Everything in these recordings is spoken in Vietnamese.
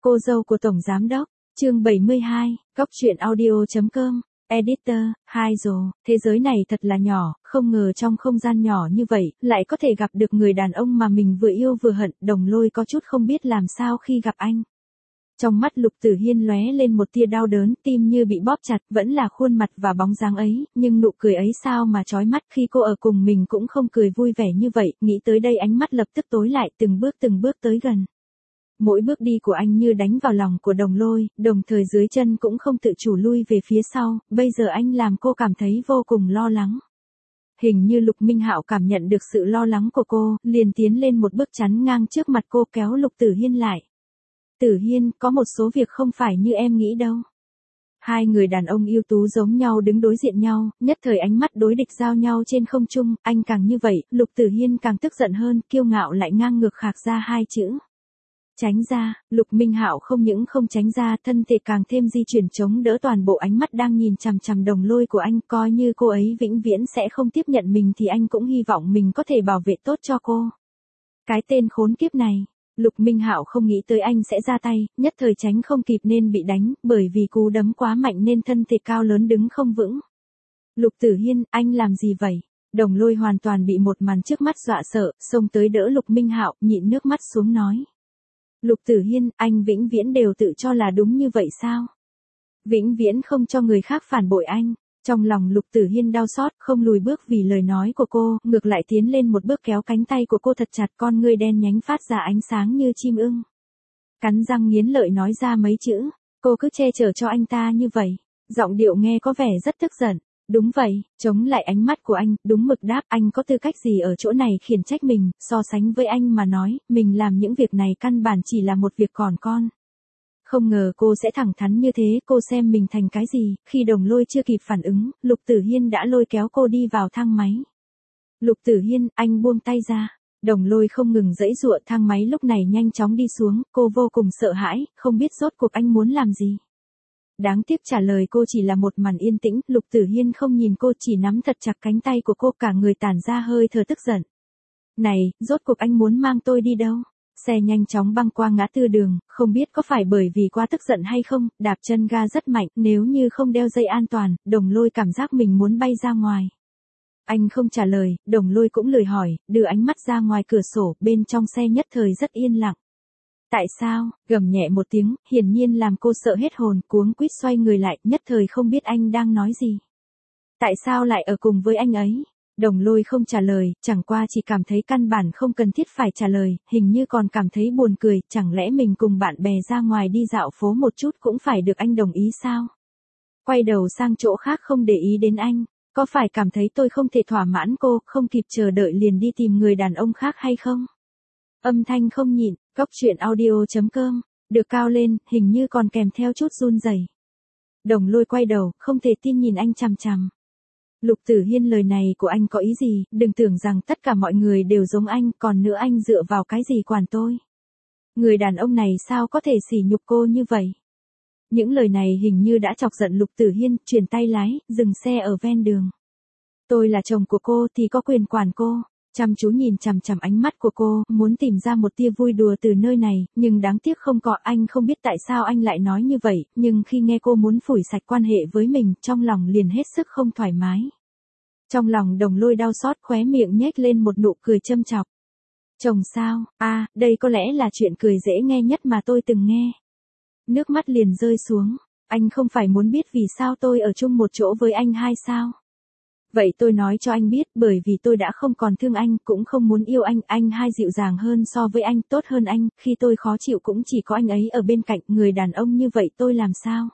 Cô dâu của Tổng Giám Đốc, chương 72, Cóc truyện audio.com, Editor, hai rồi, thế giới này thật là nhỏ, không ngờ trong không gian nhỏ như vậy, lại có thể gặp được người đàn ông mà mình vừa yêu vừa hận, Đồng Lôi có chút không biết làm sao khi gặp anh. Trong mắt Lục Tử Hiên lóe lên một tia đau đớn, tim như bị bóp chặt, vẫn là khuôn mặt và bóng dáng ấy, nhưng nụ cười ấy sao mà chói mắt, khi cô ở cùng mình cũng không cười vui vẻ như vậy, nghĩ tới đây ánh mắt lập tức tối lại, từng bước tới gần. Mỗi bước đi của anh như đánh vào lòng của Đồng Lôi, đồng thời dưới chân cũng không tự chủ lui về phía sau, bây giờ anh làm cô cảm thấy vô cùng lo lắng. Hình như Lục Minh Hạo cảm nhận được sự lo lắng của cô, liền tiến lên một bước chắn ngang trước mặt cô, kéo Lục Tử Hiên lại. Tử Hiên, có một số việc không phải như em nghĩ đâu. Hai người đàn ông ưu tú giống nhau đứng đối diện nhau, nhất thời ánh mắt đối địch giao nhau trên không trung, anh càng như vậy, Lục Tử Hiên càng tức giận hơn, kiêu ngạo lại ngang ngược khạc ra hai chữ. Tránh ra, Lục Minh Hạo không những không tránh ra, thân thể càng thêm di chuyển chống đỡ toàn bộ ánh mắt đang nhìn chằm chằm Đồng Lôi của anh, coi như cô ấy vĩnh viễn sẽ không tiếp nhận mình thì anh cũng hy vọng mình có thể bảo vệ tốt cho cô. Cái tên khốn kiếp này. Lục Minh Hạo không nghĩ tới anh sẽ ra tay, nhất thời tránh không kịp nên bị đánh, bởi vì cú đấm quá mạnh nên thân thể cao lớn đứng không vững. Lục Tử Hiên, anh làm gì vậy? Đồng Lôi hoàn toàn bị một màn trước mắt dọa sợ, xông tới đỡ Lục Minh Hạo, nhịn nước mắt xuống nói. Lục Tử Hiên, anh vĩnh viễn đều tự cho là đúng như vậy sao? Vĩnh viễn không cho người khác phản bội anh. Trong lòng Lục Tử Hiên đau xót, không lùi bước vì lời nói của cô, ngược lại tiến lên một bước kéo cánh tay của cô thật chặt, con ngươi đen nhánh phát ra ánh sáng như chim ưng. Cắn răng nghiến lợi nói ra mấy chữ, cô cứ che chở cho anh ta như vậy. Giọng điệu nghe có vẻ rất tức giận. Đúng vậy, chống lại ánh mắt của anh, đúng mực đáp, anh có tư cách gì ở chỗ này khiển trách mình, so sánh với anh mà nói, mình làm những việc này căn bản chỉ là một việc còn con. Không ngờ cô sẽ thẳng thắn như thế, cô xem mình thành cái gì, khi Đồng Lôi chưa kịp phản ứng, Lục Tử Hiên đã lôi kéo cô đi vào thang máy. Lục Tử Hiên, anh buông tay ra. Đồng Lôi không ngừng giãy giụa, thang máy lúc này nhanh chóng đi xuống, cô vô cùng sợ hãi, không biết rốt cuộc anh muốn làm gì. Đáng tiếc trả lời cô chỉ là một màn yên tĩnh, Lục Tử Hiên không nhìn cô, chỉ nắm thật chặt cánh tay của cô, cả người tản ra hơi thở tức giận. Này, rốt cuộc anh muốn mang tôi đi đâu? Xe nhanh chóng băng qua ngã tư đường, không biết có phải bởi vì quá tức giận hay không, đạp chân ga rất mạnh, nếu như không đeo dây an toàn, Đồng Lôi cảm giác mình muốn bay ra ngoài. Anh không trả lời, Đồng Lôi cũng lười hỏi, đưa ánh mắt ra ngoài cửa sổ, bên trong xe nhất thời rất yên lặng. Tại sao, gầm nhẹ một tiếng, hiển nhiên làm cô sợ hết hồn, cuống quýt xoay người lại, nhất thời không biết anh đang nói gì. Tại sao lại ở cùng với anh ấy? Đồng Lôi không trả lời, chẳng qua chỉ cảm thấy căn bản không cần thiết phải trả lời, hình như còn cảm thấy buồn cười, chẳng lẽ mình cùng bạn bè ra ngoài đi dạo phố một chút cũng phải được anh đồng ý sao? Quay đầu sang chỗ khác không để ý đến anh, có phải cảm thấy tôi không thể thỏa mãn cô, không kịp chờ đợi liền đi tìm người đàn ông khác hay không? Âm thanh không nhịn, Cóc truyện audio.com, được cao lên, hình như còn kèm theo chút run rẩy. Đồng Lôi quay đầu, không thể tin nhìn anh chằm chằm. Lục Tử Hiên, lời này của anh có ý gì, đừng tưởng rằng tất cả mọi người đều giống anh, còn nữa anh dựa vào cái gì quản tôi. Người đàn ông này sao có thể sỉ nhục cô như vậy. Những lời này hình như đã chọc giận Lục Tử Hiên, chuyển tay lái, dừng xe ở ven đường. Tôi là chồng của cô thì có quyền quản cô. Chăm chú nhìn chằm chằm ánh mắt của cô, muốn tìm ra một tia vui đùa từ nơi này, nhưng đáng tiếc không có, anh không biết tại sao anh lại nói như vậy, nhưng khi nghe cô muốn phủi sạch quan hệ với mình, trong lòng liền hết sức không thoải mái. Trong lòng Đồng Lôi đau xót, khóe miệng nhếch lên một nụ cười châm chọc. Chồng sao, đây có lẽ là chuyện cười dễ nghe nhất mà tôi từng nghe. Nước mắt liền rơi xuống, anh không phải muốn biết vì sao tôi ở chung một chỗ với anh hay sao? Vậy tôi nói cho anh biết, bởi vì tôi đã không còn thương anh, cũng không muốn yêu anh hay dịu dàng hơn so với anh, tốt hơn anh, khi tôi khó chịu cũng chỉ có anh ấy ở bên cạnh, người đàn ông như vậy tôi làm sao?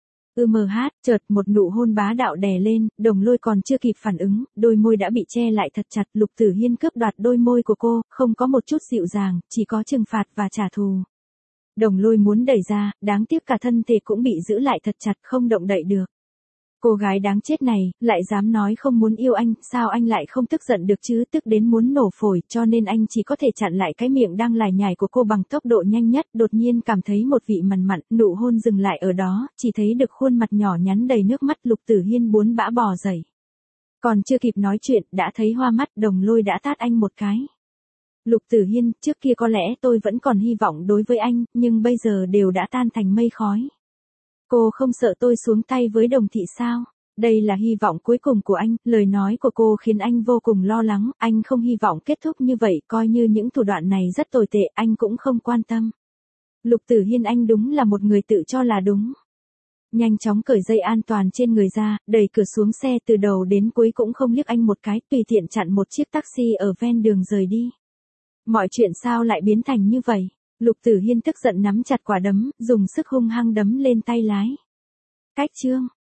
Chợt một nụ hôn bá đạo đè lên, Đồng Lôi còn chưa kịp phản ứng, đôi môi đã bị che lại thật chặt, Lục Tử Hiên cướp đoạt đôi môi của cô, không có một chút dịu dàng, chỉ có trừng phạt và trả thù. Đồng Lôi muốn đẩy ra, đáng tiếc cả thân thể cũng bị giữ lại thật chặt, không động đậy được. Cô gái đáng chết này, lại dám nói không muốn yêu anh, sao anh lại không tức giận được chứ, tức đến muốn nổ phổi, cho nên anh chỉ có thể chặn lại cái miệng đang lải nhải của cô bằng tốc độ nhanh nhất, đột nhiên cảm thấy một vị mặn mặn, nụ hôn dừng lại ở đó, chỉ thấy được khuôn mặt nhỏ nhắn đầy nước mắt, Lục Tử Hiên buồn bã bò dậy. Còn chưa kịp nói chuyện, đã thấy hoa mắt, Đồng Lôi đã tát anh một cái. Lục Tử Hiên, trước kia có lẽ tôi vẫn còn hy vọng đối với anh, nhưng bây giờ đều đã tan thành mây khói. Cô không sợ tôi xuống tay với Đồng Thị sao? Đây là hy vọng cuối cùng của anh, lời nói của cô khiến anh vô cùng lo lắng, anh không hy vọng kết thúc như vậy, coi như những thủ đoạn này rất tồi tệ, anh cũng không quan tâm. Lục Tử Hiên, anh đúng là một người tự cho là đúng. Nhanh chóng cởi dây an toàn trên người ra, đẩy cửa xuống xe từ đầu đến cuối cũng không liếc anh một cái, tùy tiện chặn một chiếc taxi ở ven đường rời đi. Mọi chuyện sao lại biến thành như vậy? Lục Tử Hiên tức giận nắm chặt quả đấm, dùng sức hung hăng đấm lên tay lái. Cách chương